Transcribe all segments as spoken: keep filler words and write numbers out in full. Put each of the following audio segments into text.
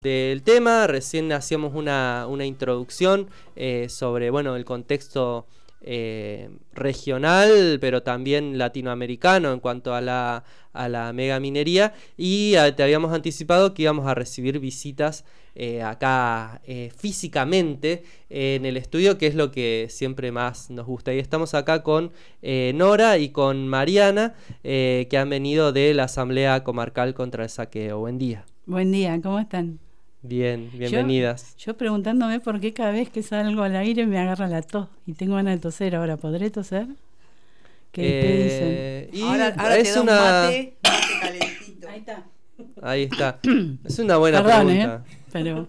del tema. Recién hacíamos una, una introducción eh, sobre bueno, el contexto eh, regional, pero también latinoamericano en cuanto a la, a la megaminería, y eh, te habíamos anticipado que íbamos a recibir visitas eh, acá eh, físicamente eh, en el estudio, que es lo que siempre más nos gusta. Y estamos acá con eh, Nora y con Mariana, eh, que han venido de la Asamblea Comarcal contra el Saqueo. Buen día. Buen día, ¿cómo están? Bien, bienvenidas. Yo, yo preguntándome por qué cada vez que salgo al aire me agarra la tos y tengo ganas de toser ahora. ¿Podré toser? ¿Qué, eh, ¿qué dicen? Ahora, ahora es te da una... un mate, mate calentito. Ahí está. Ahí está. Es una buena Perdón, pregunta. ¿eh? Pero...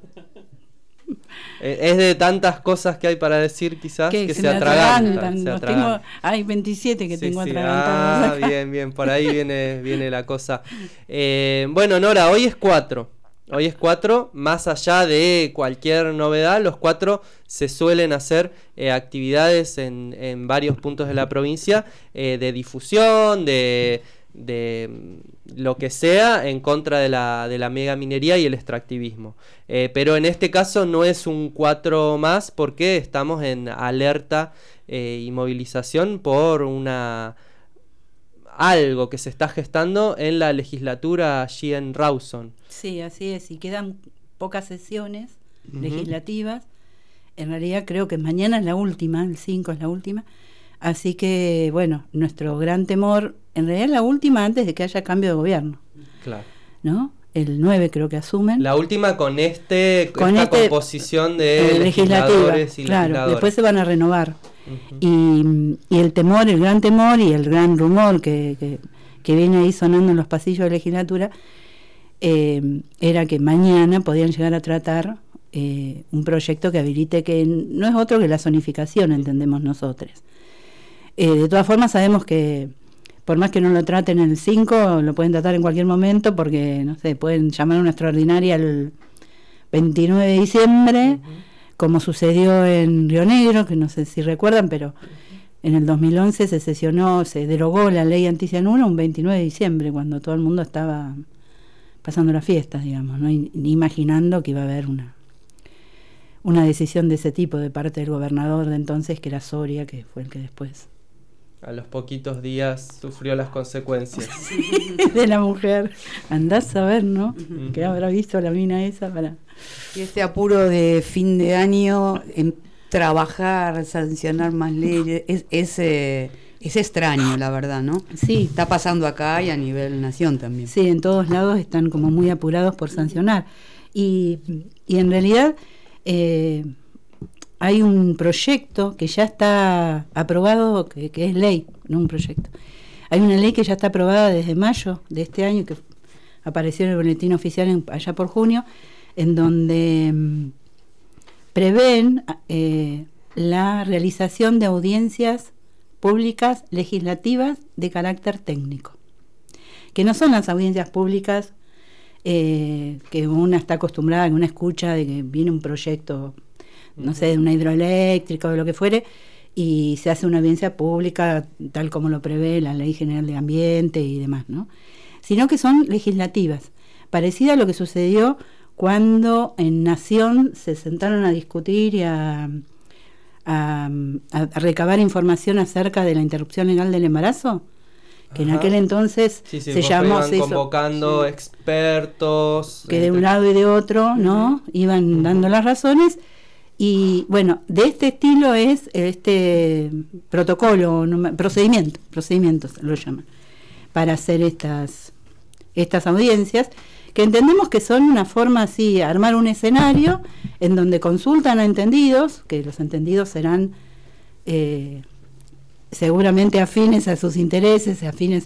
eh, es de tantas cosas que hay para decir quizás que, que se, se atragantan. Se atragantan. Tengo, hay veintisiete que sí, tengo sí. atragantados. Ah, bien, bien, por ahí viene, viene la cosa. Eh, bueno, Nora, hoy es cuatro. Hoy es cuatro, más allá de cualquier novedad, los cuatro se suelen hacer eh, actividades en, en varios puntos de la provincia eh, de difusión, de, de lo que sea en contra de la, de la megaminería y el extractivismo. Eh, pero en este caso no es un cuatro más porque estamos en alerta eh, y movilización por una... algo que se está gestando en la legislatura allí en Rawson. Sí, así es, y quedan pocas sesiones uh-huh. legislativas. En realidad creo que mañana es la última, el cinco es la última. Así que, bueno, nuestro gran temor, en realidad es la última antes de que haya cambio de gobierno. Claro. ¿No? El nueve creo que asumen. La última con este con esta este, composición de eh, legisladores y claro, legisladoras. Después se van a renovar. Uh-huh. Y, y el temor, el gran temor y el gran rumor que, que, que viene ahí sonando en los pasillos de legislatura eh, era que mañana podían llegar a tratar eh, un proyecto que habilite, que no es otro que la zonificación, entendemos nosotros. Eh, de todas formas sabemos que por más que no lo traten en el cinco, lo pueden tratar en cualquier momento porque, no sé, pueden llamar a una extraordinaria el veintinueve de diciembre, uh-huh. como sucedió en Río Negro, que no sé si recuerdan, pero en el dos mil once se sesionó, se derogó la ley anticianura un veintinueve de diciembre, cuando todo el mundo estaba pasando las fiestas, digamos, ¿no? Y, ni imaginando que iba a haber una, una decisión de ese tipo de parte del gobernador de entonces, que era Soria, que fue el que después... A los poquitos días sufrió las consecuencias. De la mujer. Andás a ver, ¿no? Uh-huh. ¿Qué habrá visto la mina esa para...? Y este apuro de fin de año, en trabajar, sancionar más leyes, es, es, eh, es extraño, la verdad, ¿no? Sí. Está pasando acá y a nivel nación también. Sí, en todos lados están como muy apurados por sancionar. Y, y en realidad... Eh, hay un proyecto que ya está aprobado, que, que es ley, no un proyecto. Hay una ley que ya está aprobada desde mayo de este año, que apareció en el boletín oficial en, allá por junio, en donde mmm, prevén eh, la realización de audiencias públicas legislativas de carácter técnico, que no son las audiencias públicas eh, que una está acostumbrada, que una escucha de que viene un proyecto, no sé, de una hidroeléctrica o de lo que fuere, y se hace una audiencia pública tal como lo prevé la Ley General de Ambiente y demás, ¿no? Sino que son legislativas, parecida a lo que sucedió cuando en Nación se sentaron a discutir y a, a, a recabar información acerca de la interrupción legal del embarazo, que Ajá. en aquel entonces sí, sí, se llamó... Iban se hizo, convocando sí. expertos... Que de un lado y de otro, ¿no? Uh-huh. Iban uh-huh. dando las razones. Y bueno, de este estilo es este protocolo, no, procedimiento, procedimientos lo llaman, para hacer estas, estas audiencias, que entendemos que son una forma así, armar un escenario en donde consultan a entendidos, que los entendidos serán eh, seguramente afines a sus intereses, afines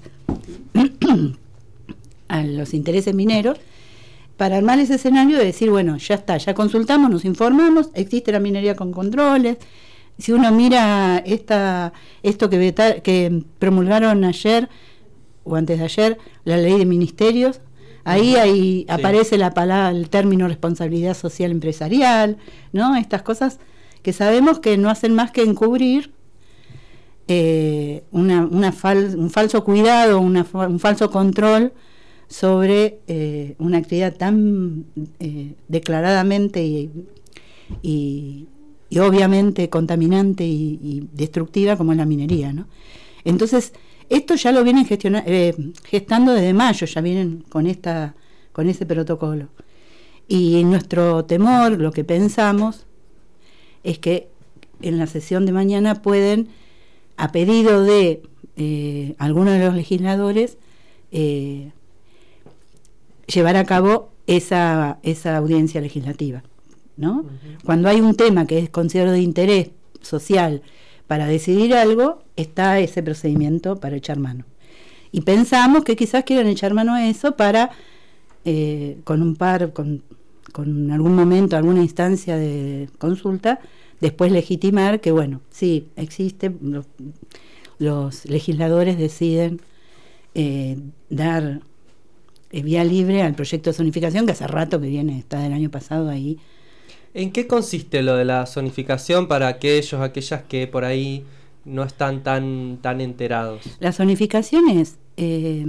a los intereses mineros, para armar ese escenario de decir, bueno, ya está, ya consultamos, nos informamos, existe la minería con controles. Si uno mira esta esto que, vetar, que promulgaron ayer o antes de ayer, la ley de ministerios, ahí, ahí sí. aparece la palabra, el término responsabilidad social empresarial, ¿no? Estas cosas que sabemos que no hacen más que encubrir eh, una, una fal, un falso cuidado, una, un falso control sobre eh, una actividad tan eh, declaradamente y, y, y obviamente contaminante y, y destructiva como es la minería, ¿no? Entonces, esto ya lo vienen gestiona, eh, gestando desde mayo, ya vienen con esta, con ese protocolo. Y nuestro temor, lo que pensamos, es que en la sesión de mañana pueden, a pedido de eh, algunos de los legisladores, eh, llevar a cabo esa, esa audiencia legislativa, ¿no? Uh-huh. Cuando hay un tema que es considerado de interés social para decidir algo, está ese procedimiento para echar mano. Y pensamos que quizás quieran echar mano a eso para, eh, con un par, con, con algún momento, alguna instancia de consulta, después legitimar que, bueno, sí, existe, los, los legisladores deciden eh, dar eh, vía libre al proyecto de zonificación, que hace rato que viene, está del año pasado ahí. ¿En qué consiste lo de la zonificación para aquellos, aquellas que por ahí no están tan, tan enterados? La zonificación es, eh,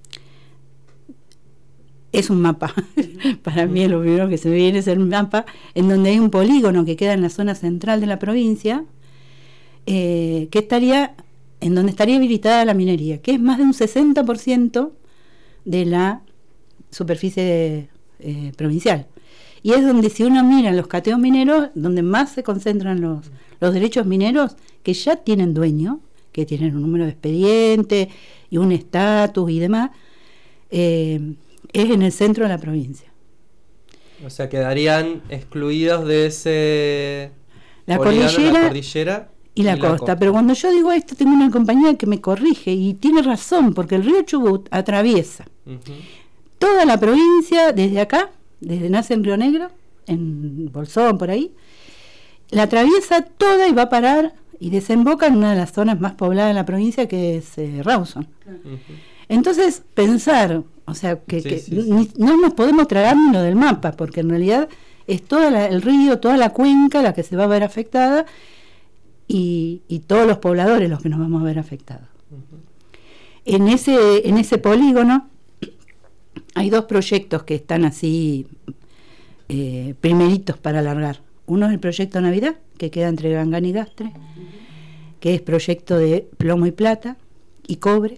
es un mapa. Para mí lo primero que se me viene es el mapa en donde hay un polígono que queda en la zona central de la provincia, eh, que estaría, en donde estaría habilitada la minería, que es más de un sesenta por ciento de la superficie eh, provincial. Y es donde, si uno mira los cateos mineros, donde más se concentran los, los derechos mineros que ya tienen dueño, que tienen un número de expediente y un estatus y demás, eh, es en el centro de la provincia. O sea, quedarían excluidos de ese... La cordillera, la cordillera y la, y costa. la costa. Pero cuando yo digo esto, tengo una compañía que me corrige y tiene razón, porque el río Chubut atraviesa uh-huh. toda la provincia desde acá, desde nace en Río Negro, en Bolsón, por ahí, la atraviesa toda y va a parar y desemboca en una de las zonas más pobladas de la provincia, que es eh, Rawson. Uh-huh. Entonces, pensar, o sea, que, sí, que sí, ni, sí. no nos podemos tragar ni lo del mapa, porque en realidad es todo el río, toda la cuenca la que se va a ver afectada y, y todos los pobladores los que nos vamos a ver afectados. Uh-huh. En ese, en ese polígono hay dos proyectos que están así eh, primeritos para alargar. Uno es el proyecto Navidad, que queda entre Gangán y Gastre, que es proyecto de plomo y plata y cobre,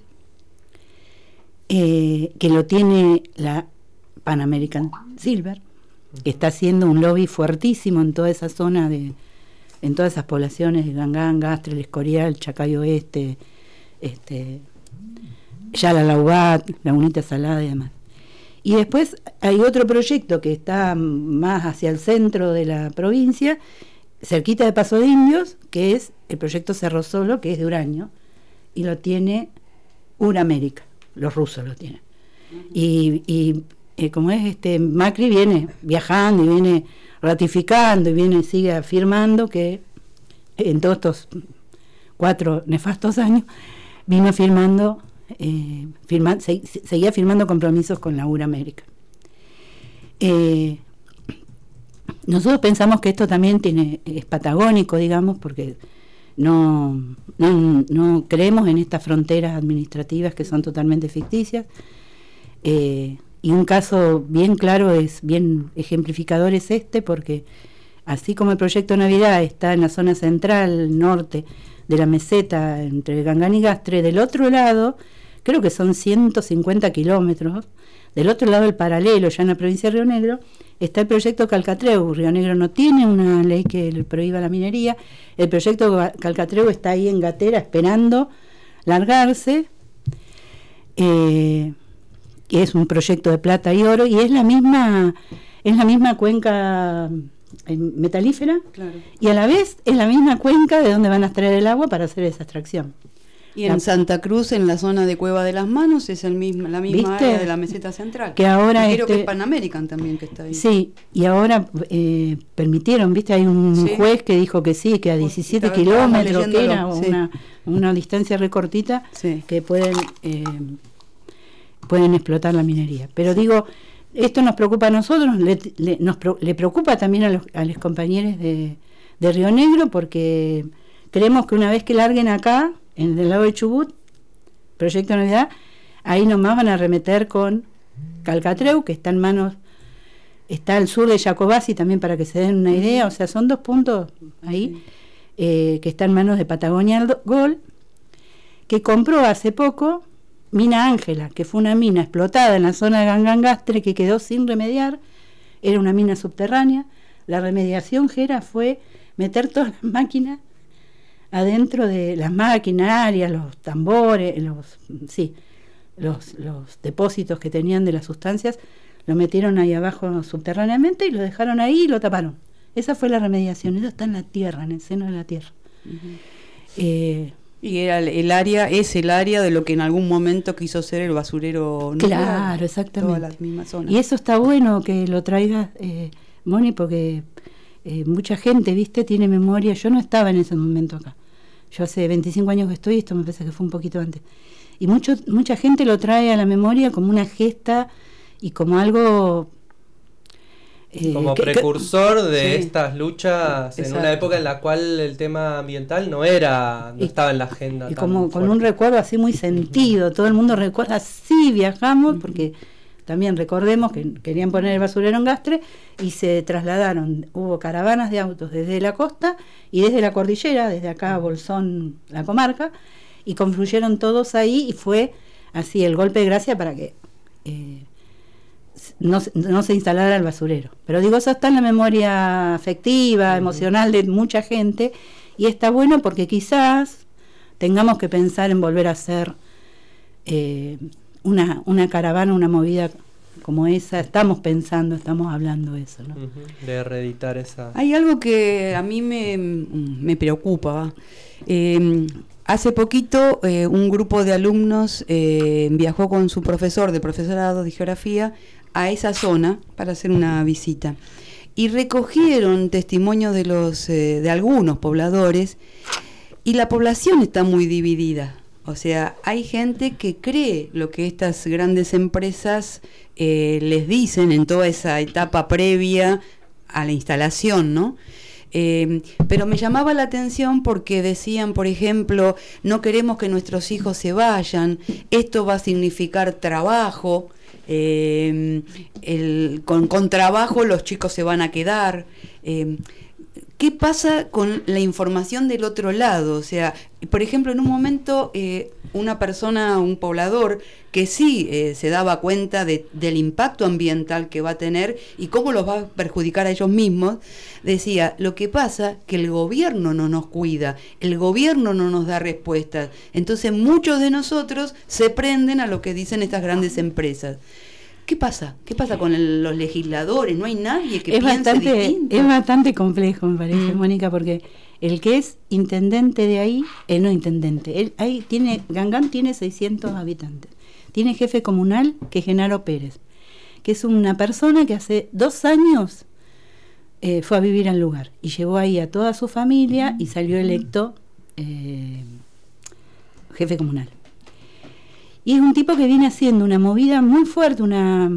eh, que lo tiene la Pan American Silver, que está haciendo un lobby fuertísimo en toda esa zona, de, en todas esas poblaciones de Gangán, Gastre, El Escorial, Chacay Oeste, este, Yala Laubat, Lagunita Salada y demás. Y después hay otro proyecto que está más hacia el centro de la provincia, cerquita de Paso de Indios, que es el proyecto Cerro Solo, que es de uranio, y lo tiene Uramérica, los rusos lo tienen. Uh-huh. Y, y eh, como es, este Macri viene viajando y viene ratificando y viene sigue afirmando que en todos estos cuatro nefastos años vino firmando... Eh, firma, se, seguía firmando compromisos con la Uramérica. Eh, nosotros pensamos que esto también tiene, es patagónico, digamos, porque no, no, no creemos en estas fronteras administrativas que son totalmente ficticias. Eh, y un caso bien claro, es bien ejemplificador, es este, porque así como el proyecto Navidad está en la zona central, norte de la meseta, entre Gangán y Gastre, del otro lado, creo que son ciento cincuenta kilómetros, del otro lado del paralelo, ya en la provincia de Río Negro, está el proyecto Calcatreu. Río Negro no tiene una ley que le prohíba la minería, el proyecto Calcatreu está ahí en gatera esperando largarse, eh, es un proyecto de plata y oro, y es la misma, es la misma cuenca metalífera, claro. Y a la vez es la misma cuenca de donde van a extraer el agua para hacer esa extracción. Y en la, Santa Cruz, en la zona de Cueva de las Manos, es el mismo, la misma ¿viste? Área de la meseta central. Que ahora y creo este, que es Pan American también que está ahí. Sí, y ahora eh, permitieron, viste, hay un ¿sí? juez que dijo que sí, que a diecisiete kilómetros, que era sí. una, una distancia recortita, sí. que pueden, eh, pueden explotar la minería. Pero digo, esto nos preocupa a nosotros, le, le, nos, le preocupa también a los, a los compañeros de, de Río Negro, porque creemos que una vez que larguen acá, en el lado de Chubut, proyecto Navidad, ahí nomás van a remeter con Calcatreu, que está en manos, está al sur de Jacobasi, también para que se den una idea, o sea, son dos puntos ahí, eh, que está en manos de Patagonia Gold, que compró hace poco Mina Ángela, que fue una mina explotada en la zona de Gangangastre que quedó sin remediar, era una mina subterránea. La remediación, Gera, fue meter todas las máquinas adentro de las maquinarias, los tambores, los sí, los, los depósitos que tenían de las sustancias, lo metieron ahí abajo subterráneamente y lo dejaron ahí y lo taparon. Esa fue la remediación, eso está en la tierra, en el seno de la tierra. Uh-huh. eh, Y era el, el área, es el área de lo que en algún momento quiso ser el basurero nuclear. Claro, exactamente. Todas las mismas zonas. Y eso está bueno que lo traigas, eh, Moni, porque eh, mucha gente, viste, tiene memoria. Yo no estaba en ese momento acá. Yo hace veinticinco años que estoy, esto me parece que fue un poquito antes. Y mucho, mucha gente lo trae a la memoria como una gesta y como algo... Eh, como que, precursor que, de sí, estas luchas, exacto, en una época en la cual el tema ambiental no era, no y, estaba en la agenda. Y como fuerte, con un recuerdo así muy sentido, todo el mundo recuerda, sí viajamos, uh-huh, porque también recordemos que querían poner el basurero en Gastre y se trasladaron, hubo caravanas de autos desde la costa y desde la cordillera, desde acá Bolsón, la comarca, y confluyeron todos ahí y fue así el golpe de gracia para que... Eh, No, no se instalara el basurero. Pero digo, eso está en la memoria afectiva, uh-huh, emocional de mucha gente, y está bueno porque quizás tengamos que pensar en volver a hacer eh, una, una caravana, una movida como esa. Estamos pensando, estamos hablando de eso, ¿no? Uh-huh, de reeditar esa... Hay algo que a mí me, me preocupa. Eh, hace poquito eh, un grupo de alumnos eh, viajó con su profesor de profesorado de geografía a esa zona para hacer una visita y recogieron testimonios de los eh, de algunos pobladores, y la población está muy dividida. O sea, hay gente que cree lo que estas grandes empresas eh, les dicen en toda esa etapa previa a la instalación, ¿no? Eh, pero me llamaba la atención porque decían, por ejemplo, no queremos que nuestros hijos se vayan, esto va a significar trabajo. Eh, el, con, con trabajo los chicos se van a quedar. Eh, ¿Qué pasa con la información del otro lado? O sea, por ejemplo, en un momento eh, una persona, un poblador, que sí eh, se daba cuenta de, del impacto ambiental que va a tener y cómo los va a perjudicar a ellos mismos, decía, lo que pasa que el gobierno no nos cuida, el gobierno no nos da respuestas, entonces muchos de nosotros se prenden a lo que dicen estas grandes empresas. ¿Qué pasa? ¿Qué pasa con el, los legisladores? ¿No hay nadie que es piense bastante, distinto? Es bastante complejo, me parece, Mm. Mónica, porque el que es intendente de ahí, eh, no intendente, él ahí tiene, Gangán tiene seiscientos habitantes. Tiene jefe comunal, que es Genaro Pérez, que es una persona que hace dos años eh, fue a vivir al lugar y llevó ahí a toda su familia y salió electo eh, jefe comunal. Y es un tipo que viene haciendo una movida muy fuerte, una,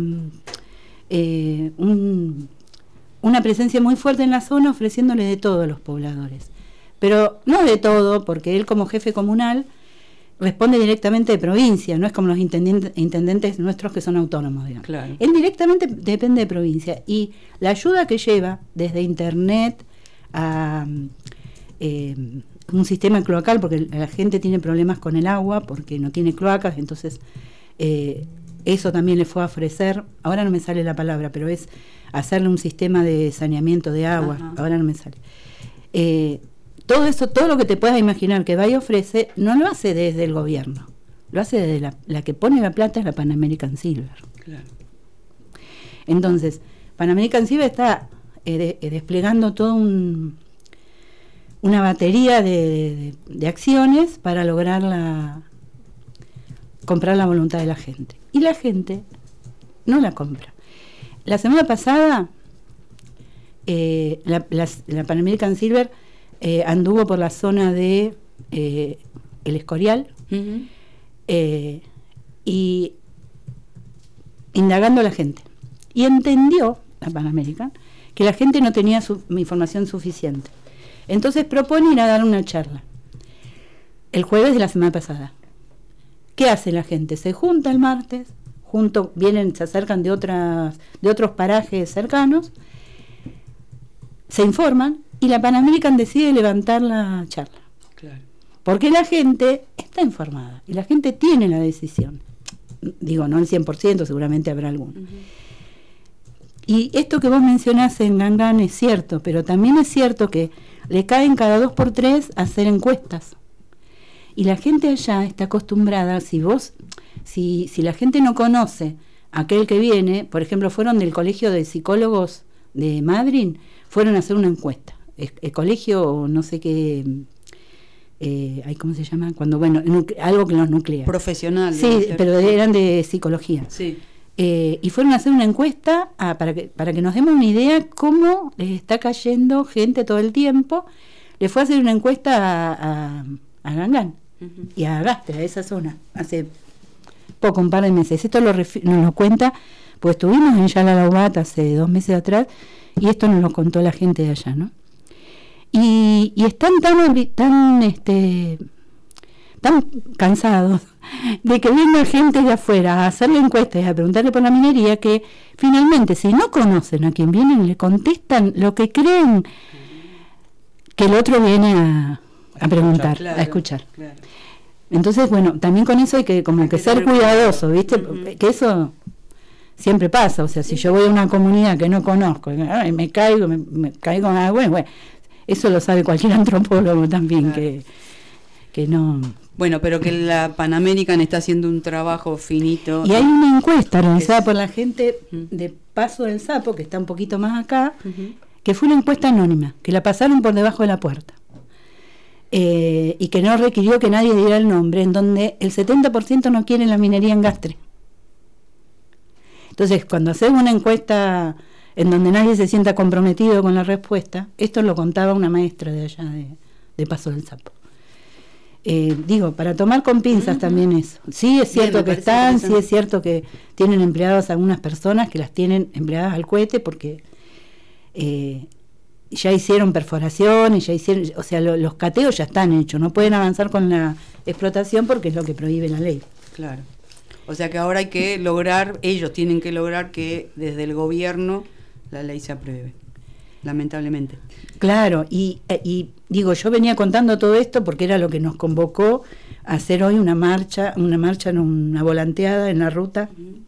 eh, un, una presencia muy fuerte en la zona, ofreciéndole de todo a los pobladores. Pero no de todo, porque él como jefe comunal responde directamente de provincia, no es como los intendentes, intendentes nuestros que son autónomos, digamos. Claro. Él directamente depende de provincia. Y la ayuda que lleva desde internet a... Eh, un sistema cloacal, porque la gente tiene problemas con el agua, porque no tiene cloacas, entonces eh, eso también le fue a ofrecer, ahora no me sale la palabra, pero es hacerle un sistema de saneamiento de agua, ajá, ahora no me sale. Eh, todo eso, todo lo que te puedas imaginar que va y ofrece, no lo hace desde el gobierno, lo hace desde la, la que pone la plata es la Pan American Silver. Claro. Entonces, Pan American Silver está eh, de, eh, desplegando todo un... una batería de, de, de acciones para lograr la, comprar la voluntad de la gente. Y la gente no la compra. La semana pasada, eh, la, la, la Pan American Silver eh, anduvo por la zona de eh, El Escorial, uh-huh, eh, y indagando a la gente. Y entendió, la Pan American, que la gente no tenía su, información suficiente. Entonces propone ir a dar una charla el jueves de la semana pasada. ¿Qué hace la gente? Se junta el martes, junto, vienen, se acercan de otras, de otros parajes cercanos, se informan y la Pan American decide levantar la charla. Claro. Porque la gente está informada y la gente tiene la decisión. Digo, no el cien por ciento, seguramente habrá alguno. Uh-huh. Y esto que vos mencionás en Gangan es cierto, pero también es cierto que le caen cada dos por tres a hacer encuestas. Y la gente allá está acostumbrada, si vos, si, si la gente no conoce a aquel que viene, por ejemplo, fueron del Colegio de Psicólogos de Madrid, fueron a hacer una encuesta. El, el colegio, no sé qué, eh, ¿cómo se llama? Cuando, bueno, algo que los nuclea. Profesional. Sí, pero eran de psicología. Sí. Eh, y fueron a hacer una encuesta a, para, que, para que nos demos una idea cómo les está cayendo gente todo el tiempo. Le fue a hacer una encuesta a, a, a Gangan uh-huh. y a Gastre, a esa zona, hace poco, un par de meses. Esto lo refi- nos lo cuenta, pues estuvimos en Yalalaubat hace dos meses atrás y esto nos lo contó la gente de allá, ¿no? Y, y están tan, tan, este, tan cansados de que venga gente de afuera a hacerle encuestas y a preguntarle por la minería, que finalmente, si no conocen a quien vienen, le contestan lo que creen que el otro viene a, a preguntar, claro, a escuchar. Claro. Entonces, bueno, también con eso hay que como hay que, que ser cuidadoso, ¿viste? Uh-huh. Que eso siempre pasa, o sea, si yo voy a una comunidad que no conozco, ay, me caigo, me, me caigo, ah, bueno, bueno, eso lo sabe cualquier antropólogo también, claro. que, que no... Bueno, pero que la Pan American está haciendo un trabajo finito. Y hay una encuesta realizada es... por la gente de Paso del Sapo, que está un poquito más acá, uh-huh. que fue una encuesta anónima, que la pasaron por debajo de la puerta. Eh, y que no requirió que nadie diera el nombre, en donde el setenta por ciento no quiere la minería en Gastre. Entonces, cuando hacemos una encuesta en donde nadie se sienta comprometido con la respuesta, esto lo contaba una maestra de allá de, de Paso del Sapo. Eh, digo, para tomar con pinzas uh-huh. también eso. Sí es cierto Bien, que están, sí es cierto que tienen empleadas algunas personas que las tienen empleadas al cohete porque eh, ya hicieron perforaciones, ya hicieron, o sea, lo, los cateos ya están hechos, no pueden avanzar con la explotación porque es lo que prohíbe la ley. Claro. O sea que ahora hay que lograr, ellos tienen que lograr que desde el gobierno la ley se apruebe, lamentablemente. Claro, y, y digo, yo venía contando todo esto porque era lo que nos convocó a hacer hoy una marcha, una marcha, no, una volanteada en la ruta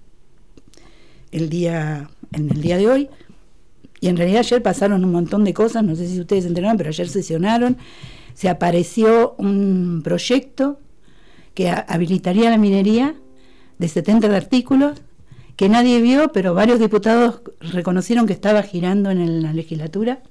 el día, en el día de hoy. Y en realidad ayer pasaron un montón de cosas, no sé si ustedes se enteraron, pero ayer sesionaron, se apareció un proyecto que a, habilitaría la minería de setenta artículos que nadie vio, pero varios diputados reconocieron que estaba girando en el, la legislatura.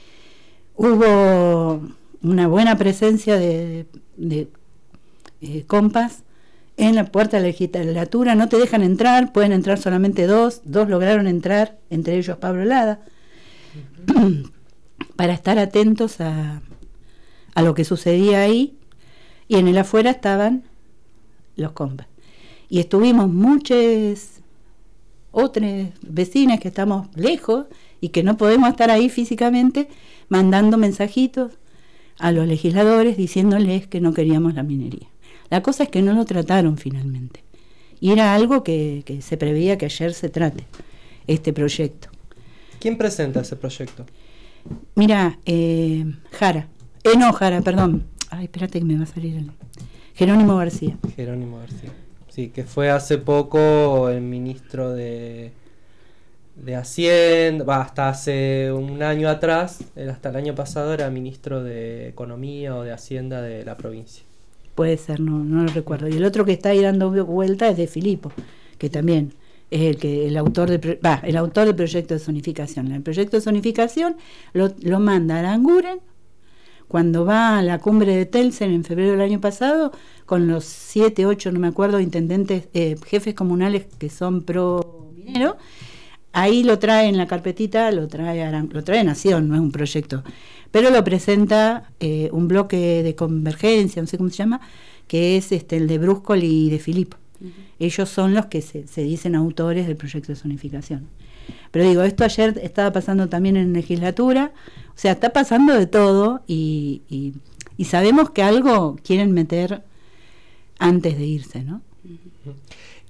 Hubo una buena presencia de, de, de eh, compas en la puerta de la legislatura, no te dejan entrar, pueden entrar solamente dos, dos lograron entrar, entre ellos Pablo Lada, uh-huh. para estar atentos a, a lo que sucedía ahí, y en el afuera estaban los compas. Y estuvimos muchas otras vecinas que estamos lejos y que no podemos estar ahí físicamente, mandando mensajitos a los legisladores diciéndoles que no queríamos la minería. La cosa es que no lo trataron finalmente. Y era algo que, que se preveía que ayer se trate, este proyecto. ¿Quién presenta ese proyecto? Mira, eh, Jara. Eh, no, Jara, perdón. Ay, espérate que me va a salir el... Jerónimo García. Jerónimo García. Sí, que fue hace poco el ministro de, de Hacienda, bah, hasta hace un año atrás, hasta el año pasado era ministro de Economía o de Hacienda de la provincia. Puede ser, no, no lo recuerdo. Y el otro que está ahí dando vuelta es de Filipo, que también es el que el autor de bah, el autor del proyecto de zonificación. El proyecto de zonificación lo, lo manda a Aranguren cuando va a la cumbre de Telsen en febrero del año pasado, con los siete, ocho, no me acuerdo, intendentes, eh, jefes comunales que son pro minero. Ahí lo trae en la carpetita, lo trae Arang- lo trae Nación, no es un proyecto, pero lo presenta eh, un bloque de convergencia, no sé cómo se llama, que es este el de Bruscoli y de Filipo. Uh-huh. Ellos son los que se, se dicen autores del proyecto de zonificación. Pero digo, esto ayer estaba pasando también en legislatura, o sea, está pasando de todo y, y, y sabemos que algo quieren meter antes de irse, ¿no?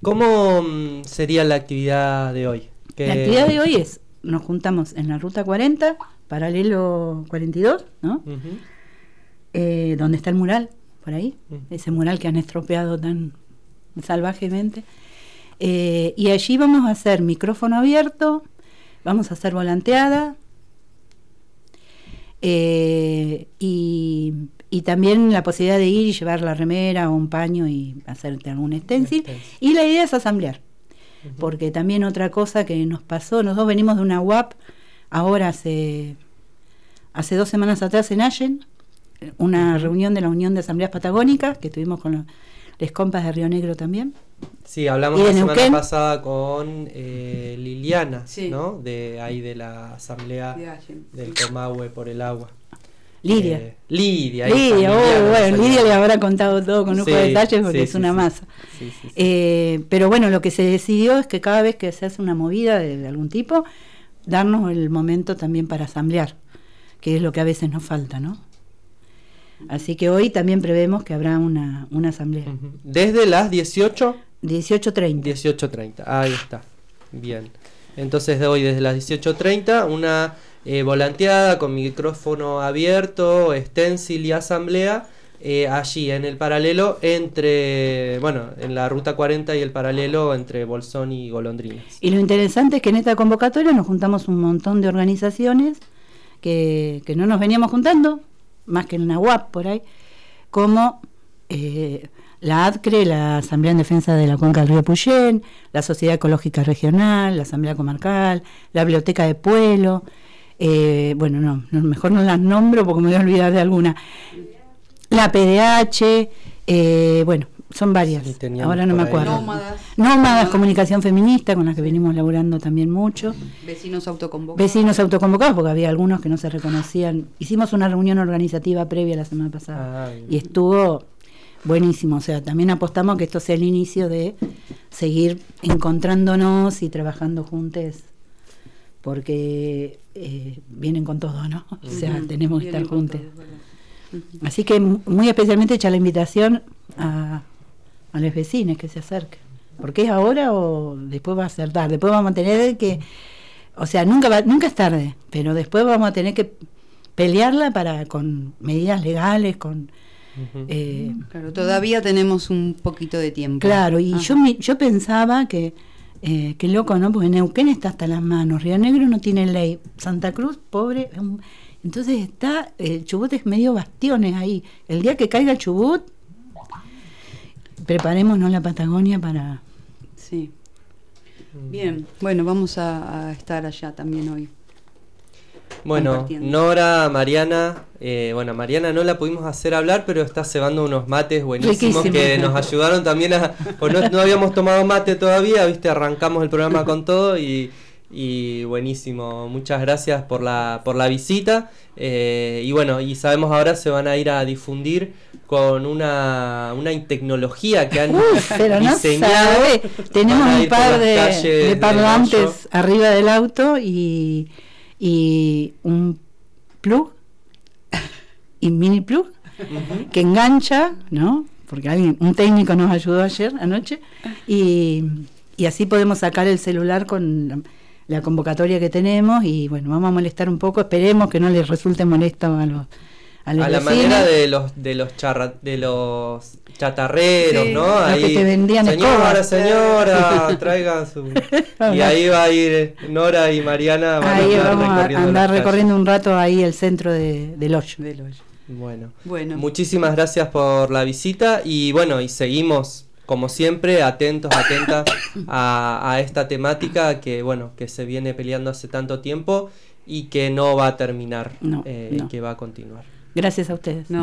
¿Cómo mm, sería la actividad de hoy? ¿Qué... La actividad de hoy es, nos juntamos en la ruta cuarenta, paralelo cuarenta y dos, ¿no? Uh-huh. Eh, donde está el mural, por ahí, Uh-huh. ese mural que han estropeado tan salvajemente. Eh, y allí vamos a hacer micrófono abierto, vamos a hacer volanteada, eh, y, y también la posibilidad de ir y llevar la remera o un paño y hacerte algún stencil. Y la idea es asamblear, uh-huh. porque también otra cosa que nos pasó, nosotros venimos de una U A P, ahora hace, hace dos semanas atrás en Allen, una uh-huh. reunión de la Unión de Asambleas Patagónicas, que estuvimos con los, los compas de Río Negro también. Sí, hablamos la semana Neuquén. pasada con eh, Liliana, sí. ¿no? De ahí de la asamblea de del Comahue por el agua. Lidia. Eh, Lidia. Lidia, oh, Liliana, bueno, Lidia le habrá contado todo con lujo sí, de detalles porque sí, es sí, una sí. masa. Sí, sí, sí. Eh, pero bueno, lo que se decidió es que cada vez que se hace una movida de, de algún tipo, darnos el momento también para asamblear, que es lo que a veces nos falta, ¿no? Así que hoy también prevemos que habrá una, una asamblea. Uh-huh. Desde las dieciocho. dieciocho treinta. dieciocho treinta, ahí está. Bien. Entonces de hoy desde las dieciocho treinta una eh, volanteada con micrófono abierto, stencil y asamblea eh, allí en el paralelo entre, bueno, en la ruta cuarenta y el paralelo entre Bolsón y Golondrinas. Y lo interesante es que en esta convocatoria nos juntamos un montón de organizaciones que, que no nos veníamos juntando, más que en la U A P por ahí, como eh, la A D C R E, la Asamblea en Defensa de la Cuenca del Río Puyén, la Sociedad Ecológica Regional, la Asamblea Comarcal, la Biblioteca de Pueblo, eh, bueno, no, no, mejor no las nombro porque me voy a olvidar de alguna, la P D H, eh, bueno, son varias, Sí, ahora no me acuerdo. Nómadas. Nómadas, Comunicación Feminista, con la que venimos laburando también mucho. Vecinos autoconvocados. Vecinos autoconvocados, porque había algunos que no se reconocían. Hicimos una reunión organizativa previa la semana pasada Ah, y estuvo buenísimo. O sea, también apostamos que esto sea el inicio de seguir encontrándonos y trabajando juntos, porque eh, vienen con todo, ¿no? O sea, Ujú. tenemos que Vienen estar con juntos. todo, es verdad. Ujú. Así que muy especialmente echa la invitación a, a los vecinos que se acerquen. Porque es ahora o después va a ser tarde. Después vamos a tener que, o sea, nunca va, nunca es tarde, pero después vamos a tener que pelearla para con medidas legales, con Uh-huh. eh, Claro, todavía tenemos un poquito de tiempo. claro. Y Ajá. yo me- yo pensaba que eh, qué loco, ¿no? Porque Neuquén está hasta las manos, Río Negro no tiene ley, Santa Cruz, pobre, es un- entonces está, el Chubut es medio bastiones ahí. El día que caiga el Chubut, preparémonos la Patagonia para... Sí. Bien, bueno, vamos a, a estar allá también hoy. Bueno, Compartiendo. Nora, Mariana, eh, bueno, Mariana no la pudimos hacer hablar, pero está cebando unos mates buenísimos Riquísimo. que nos ayudaron también a, pues no, no habíamos tomado mate todavía, viste, arrancamos el programa con todo y, y buenísimo, muchas gracias por la, por la visita, eh, y bueno, y sabemos ahora se van a ir a difundir con una, una tecnología que han Uf, pero no diseñado. sabe. Tenemos Van a un ir por par las de, calles de de parlantes Mayo. arriba del auto y, y un plug y mini plug Ujú. que engancha, ¿no? Porque alguien, un técnico nos ayudó ayer anoche y, y así podemos sacar el celular con la, la convocatoria que tenemos y bueno, vamos a molestar un poco, esperemos que no les resulte molesto a los a, los A la vecinos. manera de los de los charra, de los chatarreros, Sí, ¿no? los que te vendían señora, escobas. señora, traigan su... Y ahí va a ir Nora y Mariana. van a Ahí andar vamos a recorriendo andar las calles. recorriendo un rato ahí el centro de, del hoyo. Del hoyo. Bueno. Bueno. Muchísimas gracias por la visita y bueno, y seguimos como siempre atentos, atentas a, a esta temática que bueno, que se viene peleando hace tanto tiempo y que no va a terminar, No, eh, no. y que va a continuar. Gracias a ustedes. No.